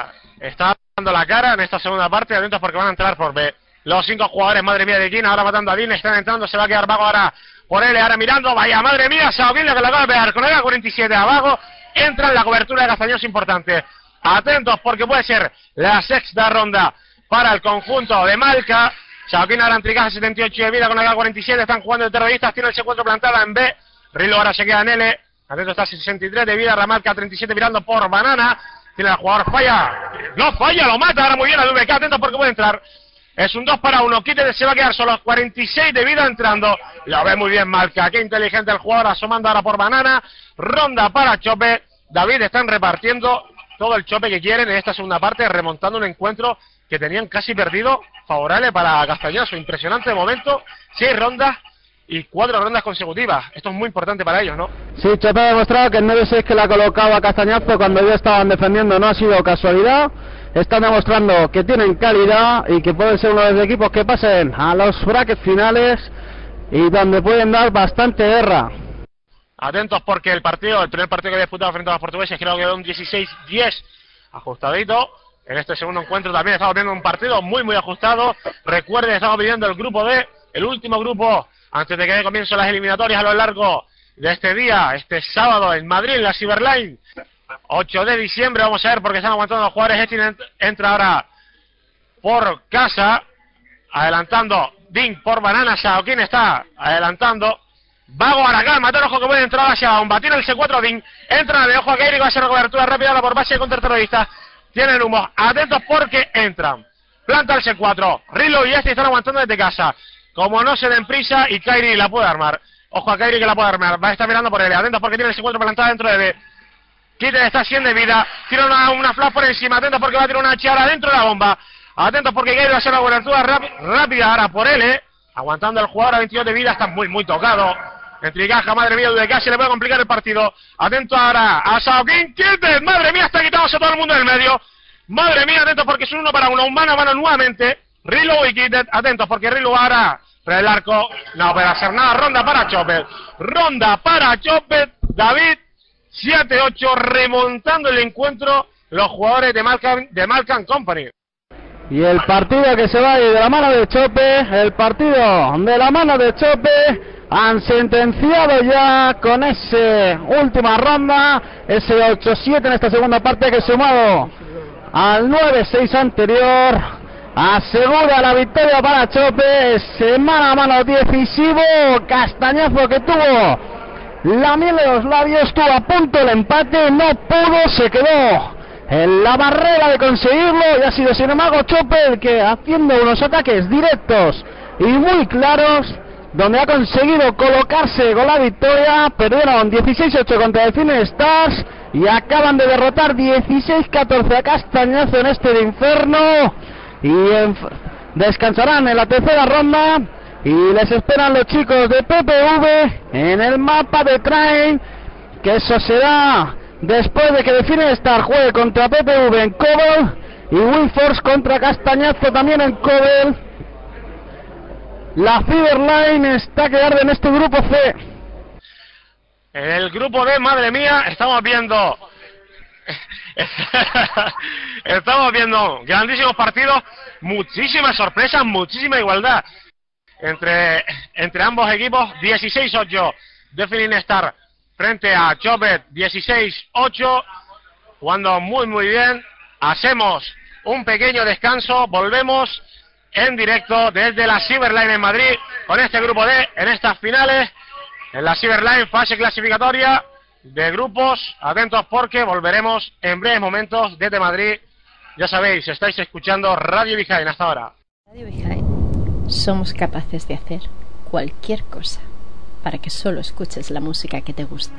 la cara en esta segunda parte, atentos porque van a entrar por B los 5 jugadores, madre mía, de King, ahora matando a Dean, están entrando, se va a quedar Vago ahora por L, ahora mirando, vaya madre mía, Saoquín que la acaba de pegar con el 47 a Vago, entra en la cobertura de Castañazo importante, atentos porque puede ser la sexta ronda para el conjunto de Malca. Saoquín ahora en tricaje 78 de vida con el 47, están jugando de terroristas, tiene el C4 plantada en B, Rilo ahora se queda en L, atento está 63 de vida, Ramalca 37 mirando por Banana, tiene el jugador, no falla, lo mata, ahora muy bien a VK, atento porque puede entrar, es un 2 para 1, Quite se va a quedar solo, 46 de vida entrando, lo ve muy bien Malca, qué inteligente el jugador, asomando ahora por Banana, ronda para Chope, David están repartiendo todo el chope que quieren en esta segunda parte, remontando un encuentro que tenían casi perdido, favorable para Castañazo, impresionante de momento, 6 rondas y 4 rondas consecutivas, esto es muy importante para ellos, ¿no? Sí, Chope ha demostrado que el 9-6 que le ha colocado a Castañazo cuando ellos estaban defendiendo no ha sido casualidad, están demostrando que tienen calidad y que pueden ser uno de los equipos que pasen a los brackets finales y donde pueden dar bastante guerra. Atentos porque el primer partido que había disputado frente a los portugueses creo que quedó un 16-10 ajustadito. En este segundo encuentro también estamos viendo un partido muy ajustado. Recuerden, estamos viviendo el grupo D, el último grupo antes de que comiencen las eliminatorias a lo largo de este día, este sábado en Madrid, en la Cyberline, 8 de diciembre. Vamos a ver porque están aguantando los jugadores. Este entra ahora por casa, adelantando Ding por Banana. Saoquín está adelantando. Vago a la calma, el ojo que puede entrar hacia la bomba. Tiene el C4 Ding, entra de ojo a Kairi, va a ser la cobertura rápida ahora por base contra terroristas. Tienen humo, atentos porque entran. Planta el C4, Rilo y este están aguantando desde casa. Como no se den prisa y Kairi la puede armar. Ojo a Kairi que la puede armar, va a estar mirando por él. Atentos porque tiene el C4 plantada dentro de B. Kitten está 100 de vida, tira una flash por encima, atentos porque va a tirar una chiara dentro de la bomba. Atentos porque Kairi va a hacer la cobertura rápida ahora por él, aguantando el jugador a 22 de vida, está muy tocado. Entre caja, madre mía, de se le puede complicar el partido. Atento ahora a Saoquín, Kitten, madre mía, está quitándose todo el mundo del medio. Madre mía, atentos porque es un 1 para 1, un mano a mano nuevamente. Rilo y Kitten, atentos porque Rilo ahora tras el arco, no puede hacer nada. Ronda para Chopper, David, 7-8, remontando el encuentro los jugadores de Malcan Company. Y el partido que se va de la mano de Chope, han sentenciado ya con ese última ronda, ese 8-7 en esta segunda parte que sumado al 9-6 anterior asegura la victoria para Chope. Ese mano a mano decisivo, Castañazo que tuvo la miel de los labios, estuvo a punto el empate, no pudo, se quedó en la barrera de conseguirlo y ha sido sin embargo Chope el que, haciendo unos ataques directos y muy claros, donde ha conseguido colocarse con la victoria. Perdieron 16-8 contra Delfines Stars y acaban de derrotar 16-14 a Castañazo en este de Inferno y descansarán en la tercera ronda y les esperan los chicos de PPV en el mapa de Train, que eso será después de que Delfines Stars juegue contra PPV en Cobble y Winforce contra Castañazo también en Cobble. La Cyberline está que arde en este grupo C. En el grupo D, madre mía, estamos viendo grandísimos partidos, muchísimas sorpresas, muchísima igualdad entre ambos equipos. 16-8 Delfines Star frente a Chopet, 16-8, jugando muy bien. Hacemos un pequeño descanso, volvemos en directo desde la Cyberline en Madrid con este grupo D en estas finales, en la Cyberline fase clasificatoria de grupos. Atentos porque volveremos en breves momentos desde Madrid. Ya sabéis, estáis escuchando Radio Behind hasta ahora. Radio Behind, somos capaces de hacer cualquier cosa para que solo escuches la música que te gusta.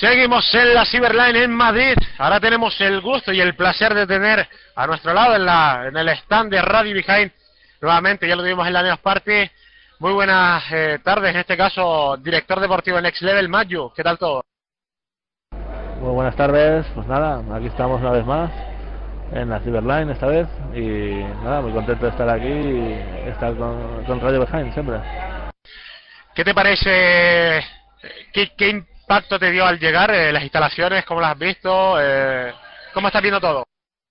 Seguimos en la Cyberline en Madrid. Ahora tenemos el gusto y el placer de tener a nuestro lado en el stand de Radio Behind. Nuevamente, ya lo tuvimos en la Neos Party. Muy buenas tardes, en este caso, director deportivo de Next Level, Mayu. ¿Qué tal todo? Muy buenas tardes, pues nada, aquí estamos una vez más en la Cyberline esta vez y nada, muy contento de estar aquí y estar con Radio Behind siempre. ¿Qué te parece? ¿Qué impacto te dio al llegar? Las instalaciones, ¿cómo las has visto? ¿Cómo estás viendo todo?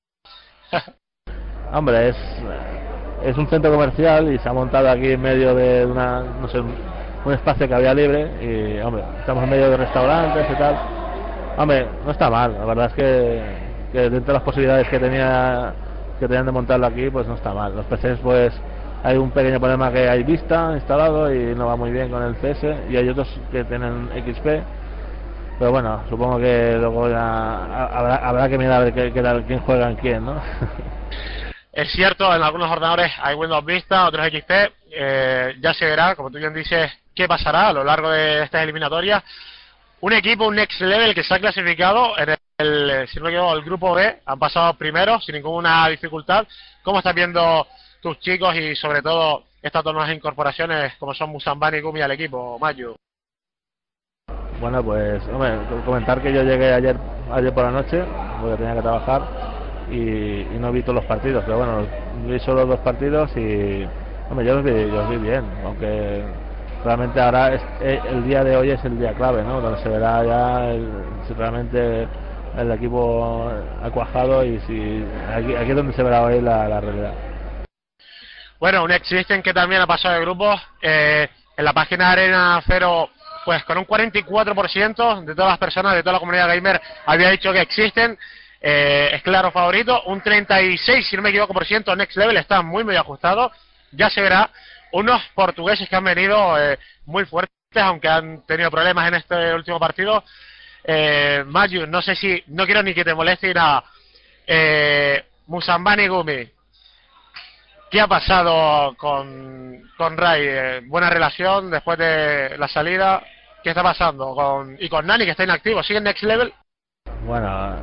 Hombre, es un centro comercial y se ha montado aquí en medio de un espacio que había libre y, hombre, estamos en medio de restaurantes y tal. Hombre, no está mal, la verdad es que dentro de las posibilidades que tenían de montarlo aquí, pues no está mal. Los PCs, pues hay un pequeño problema, que hay vista instalado y no va muy bien con el CS, y hay otros que tienen XP, pero bueno, supongo que luego ya habrá que mirar quién juega en quién, ¿no? Es cierto, en algunos ordenadores hay Windows Vista, otros XP, ya se verá, como tú bien dices, qué pasará a lo largo de estas eliminatorias. Un equipo, un Next Level, que se ha clasificado en si no me equivoco, el grupo B, han pasado primero sin ninguna dificultad. ¿Cómo estás viendo tus chicos y sobre todo estas dos nuevas incorporaciones como son Musambani y Gumi al equipo, Mayu? Bueno, pues hombre, comentar que yo llegué ayer por la noche, porque tenía que trabajar y no vi todos los partidos, pero bueno, vi solo 2 partidos y hombre, yo los vi bien, aunque realmente ahora el día de hoy es el día clave, ¿no? Donde se verá ya si realmente el equipo ha cuajado y si aquí es donde se verá hoy la realidad. Bueno, un Existence que también ha pasado de grupos, en la página Arena Cero, pues con un 44% de todas las personas de toda la comunidad gamer había dicho que existen, es claro favorito. Un 36, si no me equivoco, por ciento Next Level está muy ajustado, ya se verá. Unos portugueses que han venido muy fuertes, aunque han tenido problemas en este último partido. Mayu, no sé si, no quiero ni que te moleste y nada. Musambani Gumi, ¿qué ha pasado con Rai? ¿Buena relación después de la salida? ¿Qué está pasando? Y con Nani, que está inactivo, ¿sigue en Next Level? Bueno,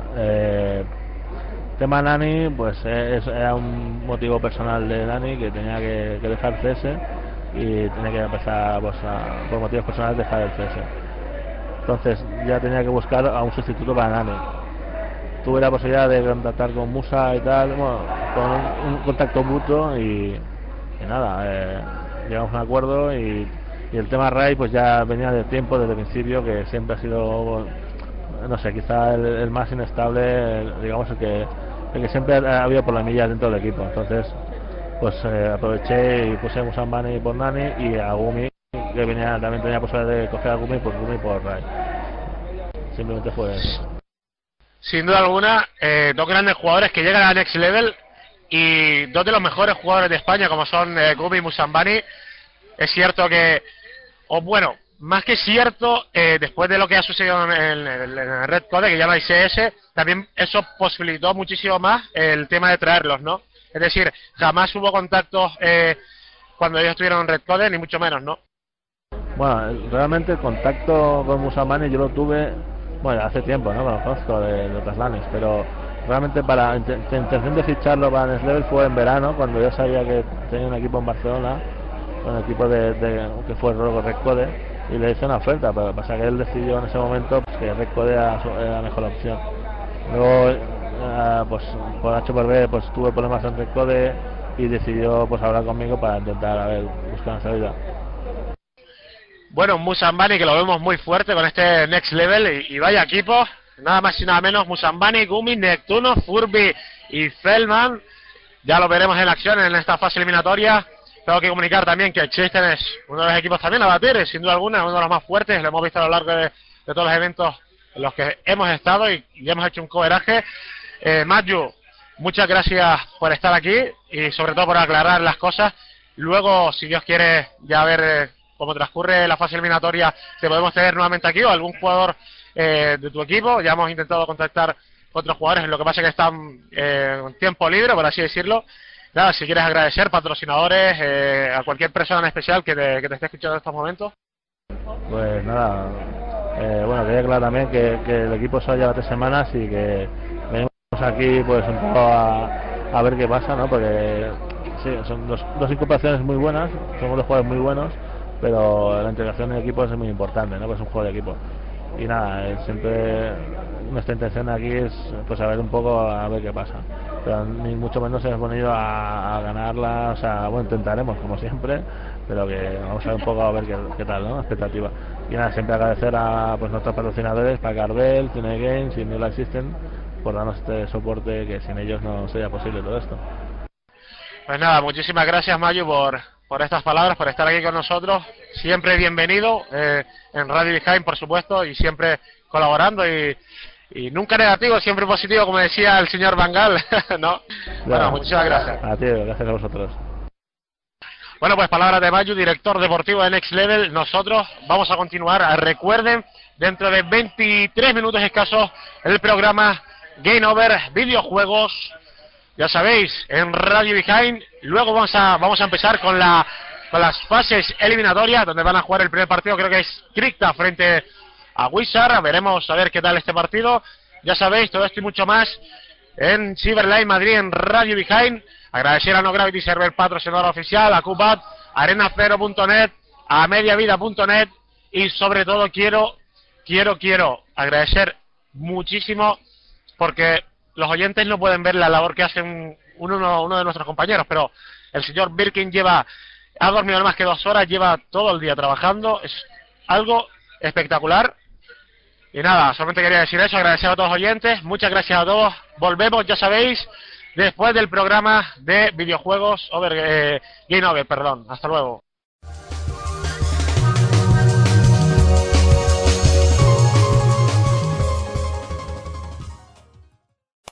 tema Nani, pues era un motivo personal de Nani, que tenía que dejar CS y tenía que pasar, pues, por motivos personales, dejar el CS. Entonces ya tenía que buscar a un sustituto para Nani. Tuve la posibilidad de contactar con Musa y tal, bueno, con un contacto mutuo y nada, llegamos a un acuerdo y el tema Rai pues ya venía de tiempo, desde el principio, que siempre ha sido, no sé, quizá el más inestable, digamos, el que siempre ha habido problemillas dentro del equipo. Entonces pues aproveché y puse a Musambani por Nani y a Gumi, que también tenía posibilidad de coger a Gumi por Rai. Simplemente fue eso. Sin duda alguna, 2 grandes jugadores que llegan a Next Level y 2 de los mejores jugadores de España, como son Gumi y Musambani. Es cierto que, o bueno, más que cierto, después de lo que ha sucedido en el Red Code, que ya no hay CS, también eso posibilitó muchísimo más el tema de traerlos, ¿no? Es decir, jamás hubo contactos cuando ellos estuvieron en Red Code, ni mucho menos, ¿no? Bueno, realmente el contacto con Musambani yo lo tuve, bueno, hace tiempo, ¿no? Lo conozco de otras lanes, pero realmente la intención de ficharlo para Next Level fue en verano, cuando yo sabía que tenía un equipo en Barcelona, un equipo que fue luego Red Code, y le hice una oferta, pero pasa que él decidió en ese momento, pues, que Red Code era la mejor opción. Luego, pues por H por B, pues tuve problemas en Red Code y decidió, pues, hablar conmigo para intentar buscar una salida. Bueno, Musambani, que lo vemos muy fuerte con este Next Level, y vaya equipo, nada más y nada menos, Musambani, Gumi, Neptuno, Furby y Feldman. Ya lo veremos en acción en esta fase eliminatoria. Tengo que comunicar también que Chester es uno de los equipos también a batir, sin duda alguna, uno de los más fuertes, lo hemos visto a lo largo de todos los eventos en los que hemos estado y hemos hecho un coveraje. Mayu, muchas gracias por estar aquí y sobre todo por aclarar las cosas. Luego, si Dios quiere, ya ver cómo transcurre la fase eliminatoria, te podemos tener nuevamente aquí o algún jugador de tu equipo. Ya hemos intentado contactar con otros jugadores, lo que pasa es que están en tiempo libre, por así decirlo. Nada, si quieres agradecer, patrocinadores, a cualquier persona en especial que te esté escuchando en estos momentos. Pues nada, Bueno, queda claro también que el equipo solo lleva 3 semanas y que venimos aquí pues un poco a ver qué pasa, ¿no? Porque sí, son dos incorporaciones muy buenas, somos dos jugadores muy buenos, pero la integración en equipo es muy importante, ¿no? Pues es un juego de equipo. Y nada, siempre nuestra intención aquí es pues a ver un poco a ver qué pasa, pero ni mucho menos hemos venido a ganarla, o sea, bueno, intentaremos como siempre, pero que vamos a ver un poco a ver qué tal, ¿no? Expectativa. Y nada, siempre agradecer a pues nuestros patrocinadores, Pacardel, Cine Games y New Life System, por darnos este soporte, que sin ellos no sería posible todo esto. Pues nada, muchísimas gracias, Mayu, por estas palabras, por estar aquí con nosotros. Siempre bienvenido en Radio Behind, por supuesto, y siempre colaborando y nunca negativo, siempre positivo, como decía el señor Bangal, ¿no? Bueno, muchísimas gracias. A ti, gracias a vosotros. Bueno, pues palabras de Mayu, director deportivo de Next Level. Nosotros vamos a continuar. Recuerden, dentro de 23 minutos escasos, el programa Game Over Videojuegos. Ya sabéis, en Radio Behind. Luego vamos a empezar con las fases eliminatorias, donde van a jugar el primer partido, creo que es Cricta frente a Wizard. Veremos a ver qué tal este partido. Ya sabéis, todo esto y mucho más en Cyberline Madrid, en Radio Behind. Agradecer a No Gravity Server, patrocinador oficial, a Cubat, a arenacero.net, a mediavida.net, y sobre todo quiero agradecer muchísimo, porque los oyentes no pueden ver la labor que hacen uno de nuestros compañeros, pero el señor Birkin ha dormido más que 2 horas, lleva todo el día trabajando, es algo espectacular. Y nada, solamente quería decir eso, agradecer a todos los oyentes, muchas gracias a todos. Volvemos, ya sabéis, después del programa de videojuegos Game Over, perdón. Hasta luego.